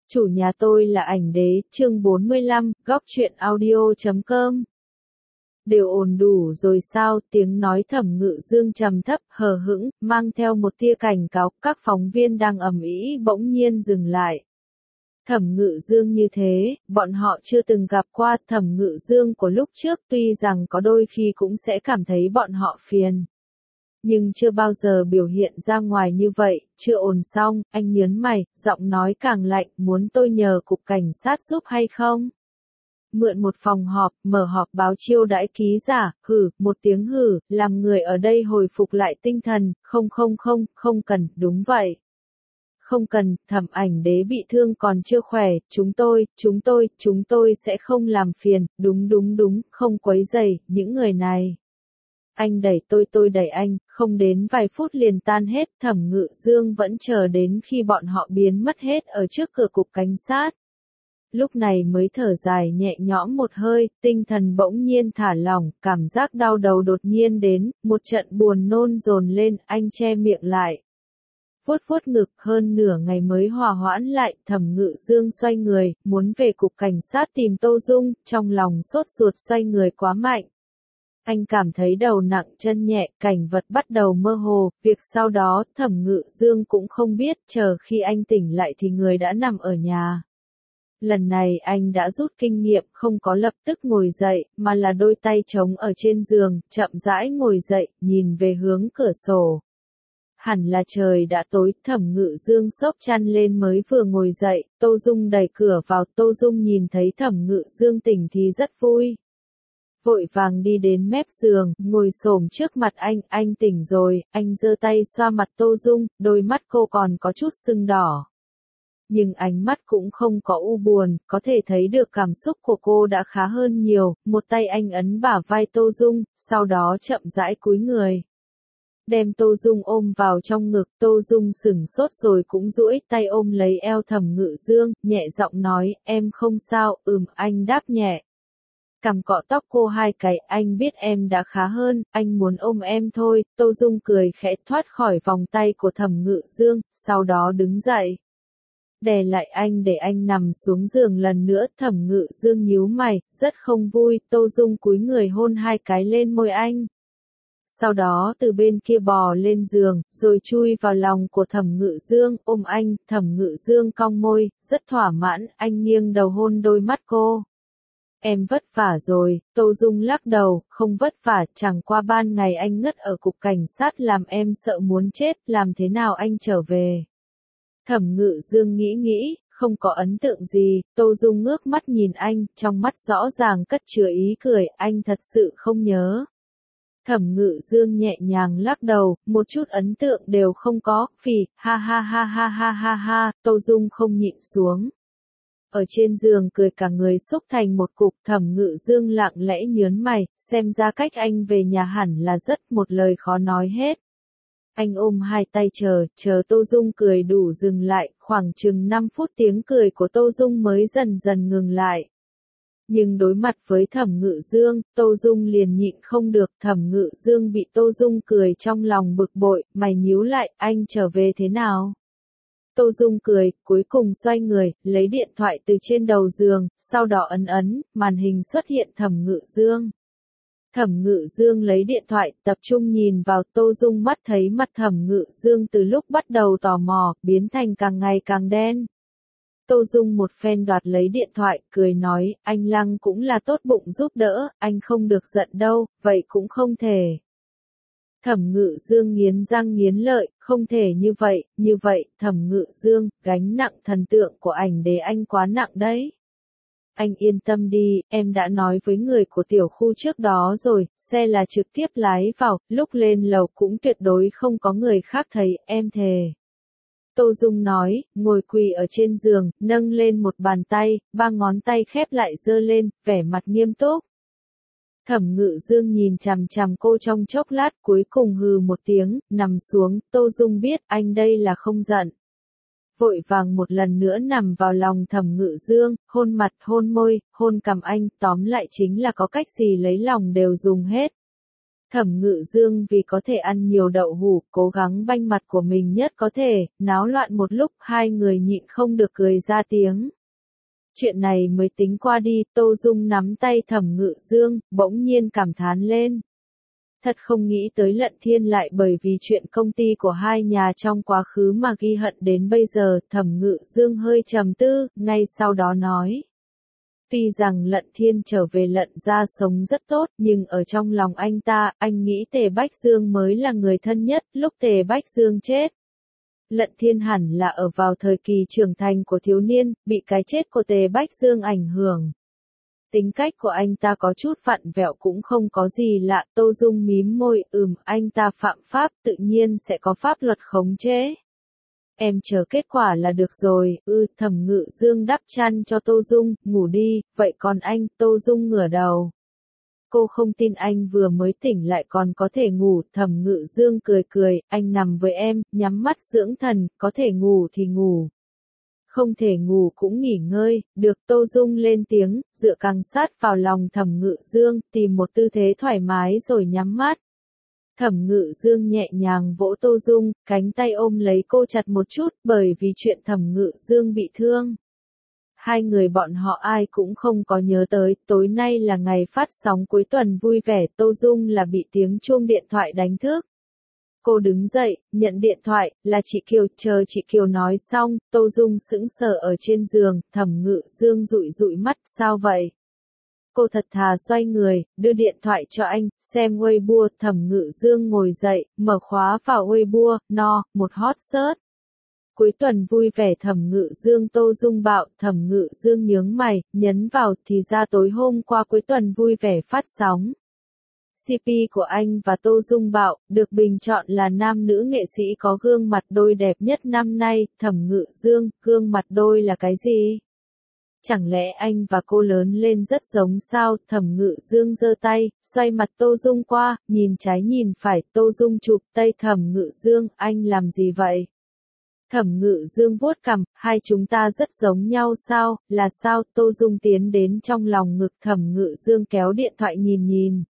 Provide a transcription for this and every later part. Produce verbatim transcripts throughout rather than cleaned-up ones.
Chủ nhà tôi là ảnh đế, chương bốn mươi lăm, góc truyện audio chấm com. Đều ổn đủ rồi sao? Tiếng nói Thẩm Ngự Dương trầm thấp, hờ hững, mang theo một tia cảnh cáo. Các phóng viên đang ầm ĩ bỗng nhiên dừng lại. Thẩm Ngự Dương như thế, bọn họ chưa từng gặp qua. Thẩm Ngự Dương của lúc trước tuy rằng có đôi khi cũng sẽ cảm thấy bọn họ phiền, nhưng chưa bao giờ biểu hiện ra ngoài như vậy. Chưa ổn xong, anh nhớn mày, giọng nói càng lạnh, muốn tôi nhờ cục cảnh sát giúp hay không? Mượn một phòng họp, mở họp báo chiêu đãi ký giả, hử, một tiếng hử, làm người ở đây hồi phục lại tinh thần, không không không, không cần, đúng vậy. Không cần, Thẩm ảnh đế bị thương còn chưa khỏe, chúng tôi, chúng tôi, chúng tôi sẽ không làm phiền, đúng đúng đúng, không quấy rầy, những người này. Anh đẩy tôi tôi đẩy anh, không đến vài phút liền tan hết. Thẩm Ngự Dương vẫn chờ đến khi bọn họ biến mất hết ở trước cửa cục cảnh sát. Lúc này mới thở dài nhẹ nhõm một hơi, tinh thần bỗng nhiên thả lỏng, cảm giác đau đầu đột nhiên đến, một trận buồn nôn dồn lên, anh che miệng lại. Vuốt vuốt ngực, hơn nửa ngày mới hòa hoãn lại. Thẩm Ngự Dương xoay người, muốn về cục cảnh sát tìm Tô Dung, trong lòng sốt ruột xoay người quá mạnh. Anh cảm thấy đầu nặng chân nhẹ, cảnh vật bắt đầu mơ hồ, việc sau đó, Thẩm Ngự Dương cũng không biết, chờ khi anh tỉnh lại thì người đã nằm ở nhà. Lần này anh đã rút kinh nghiệm, không có lập tức ngồi dậy, mà là đôi tay trống ở trên giường, chậm rãi ngồi dậy, nhìn về hướng cửa sổ. Hẳn là trời đã tối, Thẩm Ngự Dương xốc chăn lên mới vừa ngồi dậy, Tô Dung đẩy cửa vào. Tô Dung nhìn thấy Thẩm Ngự Dương tỉnh thì rất vui. Vội vàng đi đến mép giường, ngồi xổm trước mặt anh, anh tỉnh rồi. Anh giơ tay xoa mặt Tô Dung, đôi mắt cô còn có chút sưng đỏ. Nhưng ánh mắt cũng không có u buồn, có thể thấy được cảm xúc của cô đã khá hơn nhiều. Một tay anh ấn bả vai Tô Dung, sau đó chậm rãi cúi người. Đem Tô Dung ôm vào trong ngực. Tô Dung sửng sốt rồi cũng duỗi tay ôm lấy eo Thẩm Ngự Dương, nhẹ giọng nói, em không sao. Ừm, anh đáp nhẹ. Cằm cọ tóc cô hai cái, anh biết em đã khá hơn, anh muốn ôm em thôi. Tô Dung cười khẽ thoát khỏi vòng tay của Thẩm Ngự Dương, sau đó đứng dậy. Đè lại anh để anh nằm xuống giường lần nữa. Thẩm Ngự Dương nhíu mày, rất không vui. Tô Dung cúi người hôn hai cái lên môi anh. Sau đó từ bên kia bò lên giường, rồi chui vào lòng của Thẩm Ngự Dương, ôm anh. Thẩm Ngự Dương cong môi, rất thỏa mãn, anh nghiêng đầu hôn đôi mắt cô. Em vất vả rồi. Tô Dung lắc đầu, không vất vả, chẳng qua ban ngày anh ngất ở cục cảnh sát làm em sợ muốn chết, làm thế nào anh trở về. Thẩm Ngự Dương nghĩ nghĩ, không có ấn tượng gì. Tô Dung ngước mắt nhìn anh, trong mắt rõ ràng cất chứa ý cười, anh thật sự không nhớ. Thẩm Ngự Dương nhẹ nhàng lắc đầu, một chút ấn tượng đều không có, phì, ha ha ha ha ha ha ha. Tô Dung không nhịn xuống. Ở trên giường cười cả người xúc thành một cục. Thẩm Ngự Dương lặng lẽ nhớn mày, xem ra cách anh về nhà hẳn là rất, một lời khó nói hết. Anh ôm hai tay chờ, chờ Tô Dung cười đủ dừng lại, khoảng chừng năm phút tiếng cười của Tô Dung mới dần dần ngừng lại. Nhưng đối mặt với Thẩm Ngự Dương, Tô Dung liền nhịn không được. Thẩm Ngự Dương bị Tô Dung cười trong lòng bực bội, mày nhíu lại, anh trở về thế nào? Tô Dung cười, cuối cùng xoay người, lấy điện thoại từ trên đầu giường, sau đó ấn ấn, màn hình xuất hiện Thẩm Ngự Dương. Thẩm Ngự Dương lấy điện thoại, tập trung nhìn vào. Tô Dung mắt thấy mặt Thẩm Ngự Dương từ lúc bắt đầu tò mò, biến thành càng ngày càng đen. Tô Dung một phen đoạt lấy điện thoại, cười nói, anh Lăng cũng là tốt bụng giúp đỡ, anh không được giận đâu, vậy cũng không thể. Thẩm Ngự Dương nghiến răng nghiến lợi, không thể như vậy, như vậy. Thẩm Ngự Dương, gánh nặng thần tượng của ảnh đế anh quá nặng đấy. Anh yên tâm đi, em đã nói với người của tiểu khu trước đó rồi, xe là trực tiếp lái vào, lúc lên lầu cũng tuyệt đối không có người khác thấy, em thề. Tô Dung nói, ngồi quỳ ở trên giường, nâng lên một bàn tay, ba ngón tay khép lại giơ lên, vẻ mặt nghiêm túc. Thẩm Ngự Dương nhìn chằm chằm cô trong chốc lát, cuối cùng hừ một tiếng, nằm xuống. Tô Dung biết anh đây là không giận. Vội vàng một lần nữa nằm vào lòng Thẩm Ngự Dương, hôn mặt, hôn môi, hôn cằm anh, tóm lại chính là có cách gì lấy lòng đều dùng hết. Thẩm Ngự Dương vì có thể ăn nhiều đậu hũ, cố gắng banh mặt của mình nhất có thể, náo loạn một lúc, hai người nhịn không được cười ra tiếng. Chuyện này mới tính qua đi, Tô Dung nắm tay Thẩm Ngự Dương, bỗng nhiên cảm thán lên. Thật không nghĩ tới Lận Thiên lại bởi vì chuyện công ty của hai nhà trong quá khứ mà ghi hận đến bây giờ, Thẩm Ngự Dương hơi trầm tư, ngay sau đó nói. Tuy rằng Lận Thiên trở về Lận gia sống rất tốt, nhưng ở trong lòng anh ta, anh nghĩ Tề Bách Dương mới là người thân nhất, lúc Tề Bách Dương chết. Lận Thiên hẳn là ở vào thời kỳ trưởng thành của thiếu niên, bị cái chết của Tề Bách Dương ảnh hưởng. Tính cách của anh ta có chút vặn vẹo cũng không có gì lạ, Tô Dung mím môi, ừm, anh ta phạm pháp, tự nhiên sẽ có pháp luật khống chế. Em chờ kết quả là được rồi, ư, Thẩm Ngự Dương đắp chăn cho Tô Dung, ngủ đi, vậy còn anh, Tô Dung ngửa đầu. Cô không tin anh vừa mới tỉnh lại còn có thể ngủ, Thẩm Ngự Dương cười cười, anh nằm với em, nhắm mắt dưỡng thần, có thể ngủ thì ngủ. Không thể ngủ cũng nghỉ ngơi, được Tô Dung lên tiếng, dựa càng sát vào lòng Thẩm Ngự Dương, tìm một tư thế thoải mái rồi nhắm mắt. Thẩm Ngự Dương nhẹ nhàng vỗ Tô Dung, cánh tay ôm lấy cô chặt một chút, bởi vì chuyện Thẩm Ngự Dương bị thương. Hai người bọn họ ai cũng không có nhớ tới, tối nay là ngày phát sóng cuối tuần vui vẻ, Tô Dung là bị tiếng chuông điện thoại đánh thức. Cô đứng dậy, nhận điện thoại, là chị Kiều, chờ chị Kiều nói xong, Tô Dung sững sờ ở trên giường, Thẩm Ngự Dương dụi dụi mắt, sao vậy? Cô thật thà xoay người, đưa điện thoại cho anh, xem Weibo, Thẩm Ngự Dương ngồi dậy, mở khóa vào Weibo, no, một hot search. Cuối tuần vui vẻ Thẩm Ngự Dương Tô Dung bạo, Thẩm Ngự Dương nhướng mày, nhấn vào, thì ra tối hôm qua cuối tuần vui vẻ phát sóng. xê pê của anh và Tô Dung bạo, được bình chọn là nam nữ nghệ sĩ có gương mặt đôi đẹp nhất năm nay, Thẩm Ngự Dương, gương mặt đôi là cái gì? Chẳng lẽ anh và cô lớn lên rất giống sao? Thẩm Ngự Dương giơ tay, xoay mặt Tô Dung qua, nhìn trái nhìn phải, Tô Dung chụp tay Thẩm Ngự Dương, anh làm gì vậy? Thẩm Ngự Dương vuốt cằm, hai chúng ta rất giống nhau sao, là sao? Tô Dung tiến đến trong lòng ngực Thẩm Ngự Dương kéo điện thoại nhìn nhìn.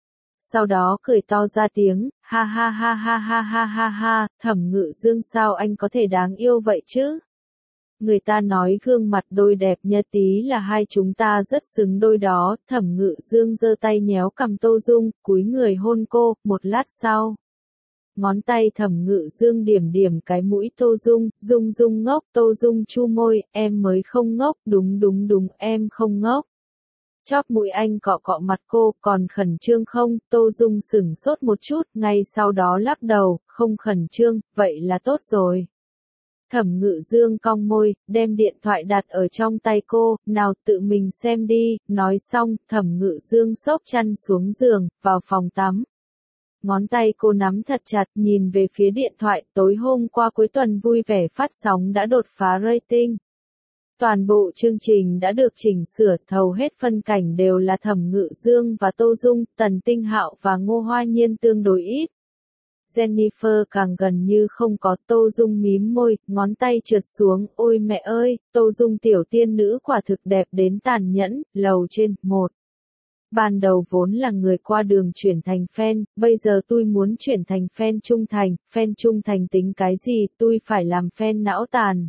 Sau đó cười to ra tiếng, ha ha ha ha ha ha ha ha, Thẩm Ngự Dương sao anh có thể đáng yêu vậy chứ? Người ta nói gương mặt đôi đẹp như tí là hai chúng ta rất xứng đôi đó, Thẩm Ngự Dương giơ tay nhéo cằm Tô Dung, cúi người hôn cô, một lát sau. Ngón tay Thẩm Ngự Dương điểm điểm cái mũi Tô Dung, Dung Dung ngốc, Tô Dung chu môi, em mới không ngốc, đúng đúng đúng, em không ngốc. Chóp mũi anh cọ cọ mặt cô, còn khẩn trương không? Tô Dung sửng sốt một chút, ngay sau đó lắc đầu, không khẩn trương, vậy là tốt rồi. Thẩm Ngự Dương cong môi, đem điện thoại đặt ở trong tay cô, nào tự mình xem đi, nói xong, Thẩm Ngự Dương xốc chăn xuống giường, vào phòng tắm. Ngón tay cô nắm thật chặt, nhìn về phía điện thoại, tối hôm qua cuối tuần vui vẻ phát sóng đã đột phá rating. Toàn bộ chương trình đã được chỉnh sửa, hầu hết phân cảnh đều là Thẩm Ngự Dương và Tô Dung, Tần Tinh Hạo và Ngô Hoa Nhiên tương đối ít. Jennifer càng gần như không có, Tô Dung mím môi, ngón tay trượt xuống, ôi mẹ ơi, Tô Dung tiểu tiên nữ quả thực đẹp đến tàn nhẫn, lầu trên, một. Ban đầu vốn là người qua đường chuyển thành fan, bây giờ tôi muốn chuyển thành fan trung thành, fan trung thành tính cái gì, tôi phải làm fan não tàn.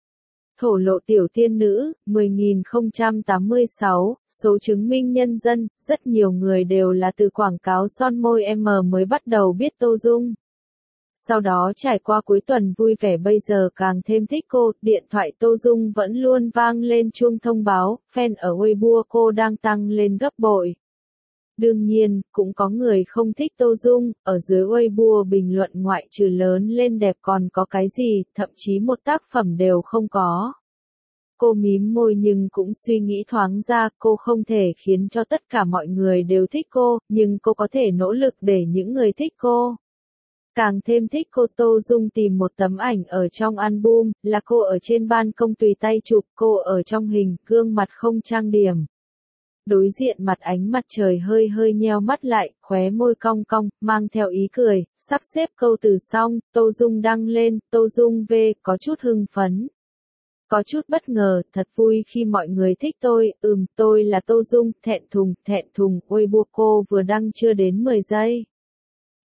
Thổ lộ tiểu tiên nữ, mười nghìn không trăm tám mươi sáu, số chứng minh nhân dân, rất nhiều người đều là từ quảng cáo son môi M mới bắt đầu biết Tô Dung. Sau đó trải qua cuối tuần vui vẻ bây giờ càng thêm thích cô, điện thoại Tô Dung vẫn luôn vang lên chuông thông báo, fan ở Weibo cô đang tăng lên gấp bội. Đương nhiên, cũng có người không thích Tô Dung, ở dưới Weibo bình luận ngoại trừ lớn lên đẹp còn có cái gì, thậm chí một tác phẩm đều không có. Cô mím môi nhưng cũng suy nghĩ thoáng ra, cô không thể khiến cho tất cả mọi người đều thích cô, nhưng cô có thể nỗ lực để những người thích cô. Càng thêm thích cô. Tô Dung tìm một tấm ảnh ở trong album, là cô ở trên ban công tùy tay chụp, cô ở trong hình, gương mặt không trang điểm. Đối diện mặt ánh mặt trời hơi hơi nheo mắt lại, khóe môi cong cong, mang theo ý cười, sắp xếp câu từ xong, Tô Dung đăng lên, Tô Dung về, có chút hưng phấn. Có chút bất ngờ, thật vui khi mọi người thích tôi, ừm, tôi là Tô Dung, thẹn thùng, thẹn thùng, Weibo cô vừa đăng chưa đến mười giây.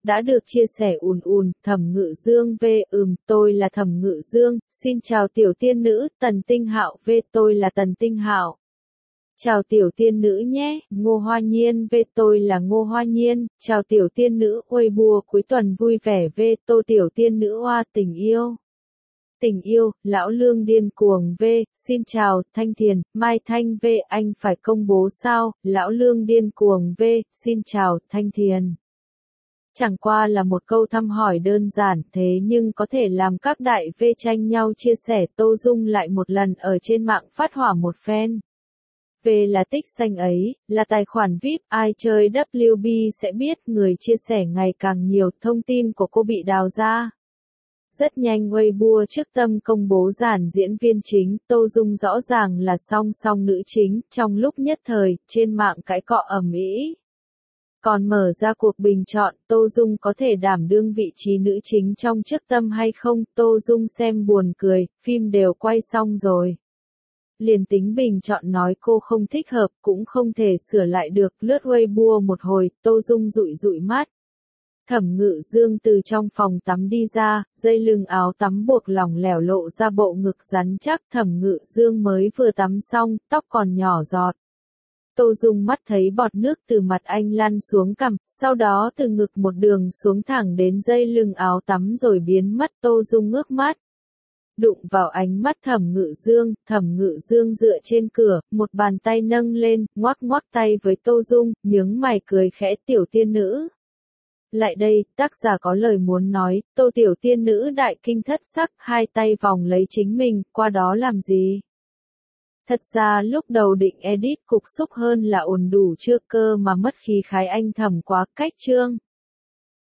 đã được chia sẻ ùn ùn, Thẩm Ngự Dương V ừm, tôi là Thẩm Ngự Dương, xin chào tiểu tiên nữ, Tần Tinh Hạo V tôi là Tần Tinh Hạo. Chào tiểu tiên nữ nhé, Ngô Hoa Nhiên V tôi là Ngô Hoa Nhiên, chào tiểu tiên nữ, ôi bùa cuối tuần vui vẻ V tô tiểu tiên nữ oa tình yêu. Tình yêu, lão lương điên cuồng V, xin chào, Thanh Thiền, Mai Thanh V anh phải công bố sao, lão lương điên cuồng V, xin chào, Thanh Thiền. Chẳng qua là một câu thăm hỏi đơn giản thế nhưng có thể làm các đại V tranh nhau chia sẻ Tô Dung lại một lần ở trên mạng phát hỏa một phen. V là tích xanh ấy, là tài khoản vi ai pi, ai chơi W B sẽ biết người chia sẻ ngày càng nhiều thông tin của cô bị đào ra. Rất nhanh Weibo trước tâm công bố dàn diễn viên chính, Tô Dung rõ ràng là song song nữ chính, trong lúc nhất thời, trên mạng cãi cọ ầm ĩ. Còn mở ra cuộc bình chọn, Tô Dung có thể đảm đương vị trí nữ chính trong trước tâm hay không, Tô Dung xem buồn cười, phim đều quay xong rồi. Liền tính bình chọn nói cô không thích hợp, cũng không thể sửa lại được, lướt Weibo một hồi, Tô Dung dụi dụi mắt. Thẩm Ngự Dương từ trong phòng tắm đi ra, dây lưng áo tắm buộc lỏng lẻo lộ ra bộ ngực rắn chắc, Thẩm Ngự Dương mới vừa tắm xong, tóc còn nhỏ giọt. Tô Dung mắt thấy bọt nước từ mặt anh lăn xuống cằm, sau đó từ ngực một đường xuống thẳng đến dây lưng áo tắm rồi biến mất, Tô Dung ngước mắt. Đụng vào ánh mắt Thẩm Ngự Dương, Thẩm Ngự Dương dựa trên cửa, một bàn tay nâng lên, ngoắc ngoắc tay với Tô Dung, nhướng mày cười khẽ tiểu tiên nữ. Lại đây, tác giả có lời muốn nói, Tô tiểu tiên nữ đại kinh thất sắc, hai tay vòng lấy chính mình, qua đó làm gì? Thật ra lúc đầu định edit cục xúc hơn là ổn đủ chưa cơ mà mất khí khái anh Thẩm quá cách chương.